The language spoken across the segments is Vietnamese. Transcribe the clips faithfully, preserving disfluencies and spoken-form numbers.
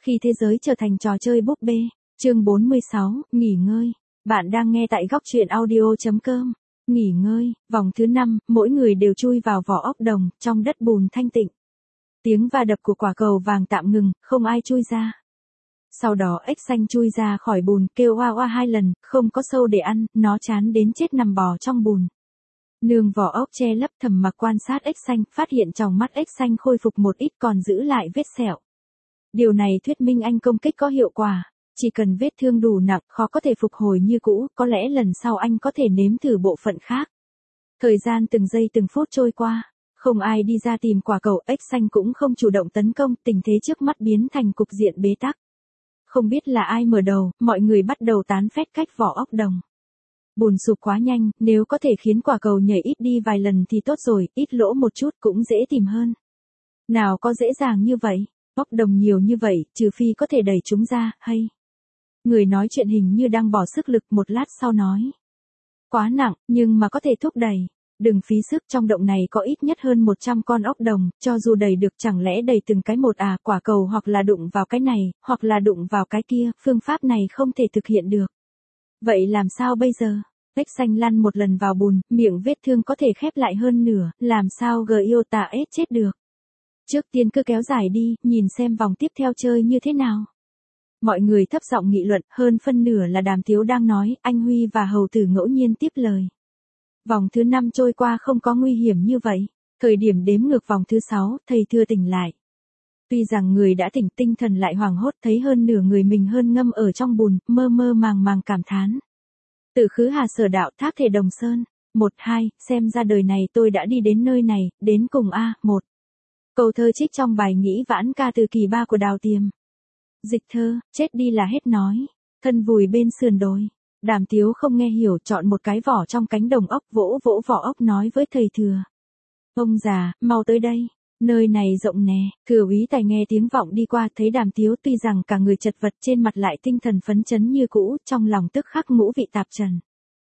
Khi thế giới trở thành trò chơi búp bê. Chương bốn mươi sáu, nghỉ ngơi. Bạn đang nghe tại góc truyện audio chấm com. Nghỉ ngơi, vòng thứ năm, mỗi người đều chui vào vỏ ốc đồng, trong đất bùn thanh tịnh. Tiếng va đập của quả cầu vàng tạm ngừng, không ai chui ra. Sau đó ếch xanh chui ra khỏi bùn, kêu oa oa hai lần, không có sâu để ăn, nó chán đến chết nằm bò trong bùn. Nương vỏ ốc che lấp thầm mặc quan sát ếch xanh, phát hiện trong mắt ếch xanh khôi phục một ít còn giữ lại vết sẹo. Điều này thuyết minh anh công kích có hiệu quả. Chỉ cần vết thương đủ nặng, khó có thể phục hồi như cũ, có lẽ lần sau anh có thể nếm thử bộ phận khác. Thời gian từng giây từng phút trôi qua, không ai đi ra tìm quả cầu, ếch xanh cũng không chủ động tấn công, tình thế trước mắt biến thành cục diện bế tắc. Không biết là ai mở đầu, mọi người bắt đầu tán phét cách vỏ ốc đồng. Bùn sụp quá nhanh, nếu có thể khiến quả cầu nhảy ít đi vài lần thì tốt rồi, ít lỗ một chút cũng dễ tìm hơn. Nào có dễ dàng như vậy, ốc đồng nhiều như vậy, trừ phi có thể đẩy chúng ra, hay... Người nói chuyện hình như đang bỏ sức lực, một lát sau nói. Quá nặng, nhưng mà có thể thúc đẩy. Đừng phí sức, trong động này có ít nhất hơn một trăm con ốc đồng, cho dù đẩy được chẳng lẽ đẩy từng cái một à, quả cầu hoặc là đụng vào cái này, hoặc là đụng vào cái kia, phương pháp này không thể thực hiện được. Vậy làm sao bây giờ? Ếch xanh lăn một lần vào bùn, miệng vết thương có thể khép lại hơn nửa, làm sao Giota ếch chết được. Trước tiên cứ kéo dài đi, nhìn xem vòng tiếp theo chơi như thế nào. Mọi người thấp giọng nghị luận, hơn phân nửa là Đàm Tiếu đang nói, anh Huy và Hầu Tử ngẫu nhiên tiếp lời. Vòng thứ năm trôi qua không có nguy hiểm như vậy. Thời điểm đếm ngược vòng thứ sáu, thầy Thừa tỉnh lại. Tuy rằng người đã tỉnh, tinh thần lại hoảng hốt, thấy hơn nửa người mình hơn ngâm ở trong bùn, mơ mơ màng màng cảm thán. Tự khứ Hà Sở Đạo, Thác Thể Đồng Sơn. Một hai, xem ra đời này tôi đã đi đến nơi này, đến cùng a, một. Câu thơ trích trong bài Nghĩ Vãn Ca từ kỳ ba của Đào Tiềm. Dịch thơ, chết đi là hết nói, thân vùi bên sườn đồi. Đàm Tiếu không nghe hiểu, chọn một cái vỏ trong cánh đồng ốc, vỗ vỗ vỏ ốc nói với thầy Thừa. Ông già, mau tới đây, nơi này rộng nè. Thừa úy Tài nghe tiếng vọng đi qua, thấy Đàm Tiếu tuy rằng cả người chật vật, trên mặt lại tinh thần phấn chấn như cũ, trong lòng tức khắc ngũ vị tạp trần.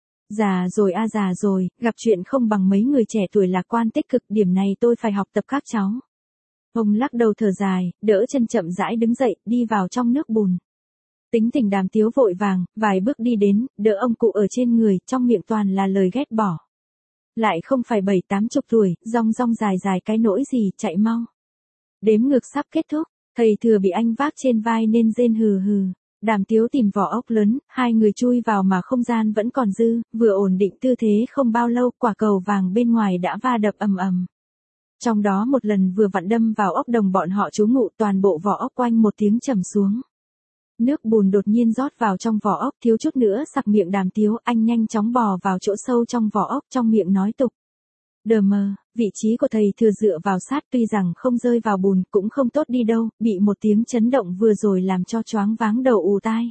Già rồi a già rồi, gặp chuyện không bằng mấy người trẻ tuổi lạc quan tích cực, điểm này tôi phải học tập các cháu. Ông lắc đầu thở dài, đỡ chân chậm rãi đứng dậy, đi vào trong nước bùn. Tính tình Đàm Tiếu vội vàng, vài bước đi đến, đỡ ông cụ ở trên người, trong miệng toàn là lời ghét bỏ. Lại không phải bảy tám chục tuổi, rong rong dài dài cái nỗi gì, chạy mau. Đếm ngược sắp kết thúc, thầy Thừa bị anh vác trên vai nên rên hừ hừ. Đàm Tiếu tìm vỏ ốc lớn, hai người chui vào mà không gian vẫn còn dư, vừa ổn định tư thế không bao lâu, quả cầu vàng bên ngoài đã va đập ầm ầm. Trong đó một lần vừa vặn đâm vào ốc đồng bọn họ trú ngụ, toàn bộ vỏ ốc oanh một tiếng trầm xuống. Nước bùn đột nhiên rót vào trong vỏ ốc, thiếu chút nữa sặc miệng Đàm Tiếu, anh nhanh chóng bò vào chỗ sâu trong vỏ ốc, trong miệng nói tục. Đờ mờ, vị trí của thầy Thừa dựa vào sát, tuy rằng không rơi vào bùn, cũng không tốt đi đâu, bị một tiếng chấn động vừa rồi làm cho choáng váng đầu ù tai.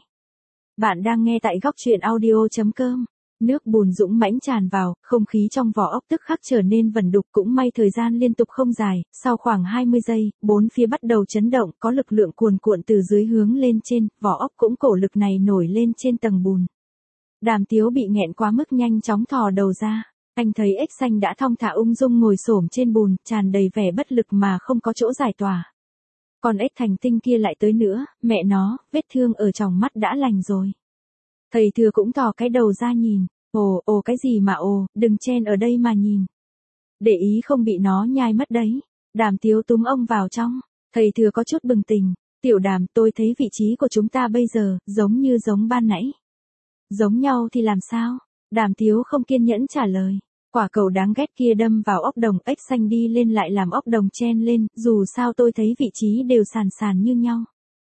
Bạn đang nghe tại góc truyện audio chấm com. Nước bùn dũng mãnh tràn vào, không khí trong vỏ ốc tức khắc trở nên vẩn đục, cũng may thời gian liên tục không dài, sau khoảng hai mươi giây, bốn phía bắt đầu chấn động, có lực lượng cuồn cuộn từ dưới hướng lên trên, vỏ ốc cũng cổ lực này nổi lên trên tầng bùn. Đàm Tiếu bị nghẹn quá mức nhanh chóng thò đầu ra, anh thấy ếch xanh đã thong thả ung dung ngồi xổm trên bùn, tràn đầy vẻ bất lực mà không có chỗ giải tỏa. Còn ếch thành tinh kia lại tới nữa, mẹ nó, vết thương ở tròng mắt đã lành rồi. Thầy Thừa cũng thò cái đầu ra nhìn, ồ, ồ cái gì mà ồ, đừng chen ở đây mà nhìn. Để ý không bị nó nhai mất đấy. Đàm Tiếu túm ông vào trong, thầy Thừa có chút bừng tỉnh, tiểu Đàm, tôi thấy vị trí của chúng ta bây giờ, giống như giống ban nãy. Giống nhau thì làm sao? Đàm Tiếu không kiên nhẫn trả lời. Quả cầu đáng ghét kia đâm vào ốc đồng, ếch xanh đi lên lại làm ốc đồng chen lên, dù sao tôi thấy vị trí đều sàn sàn như nhau.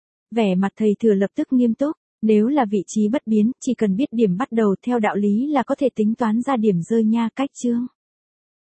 Vẻ mặt thầy Thừa lập tức nghiêm túc. Nếu là vị trí bất biến, chỉ cần biết điểm bắt đầu theo đạo lý là có thể tính toán ra điểm rơi nha, cách chương.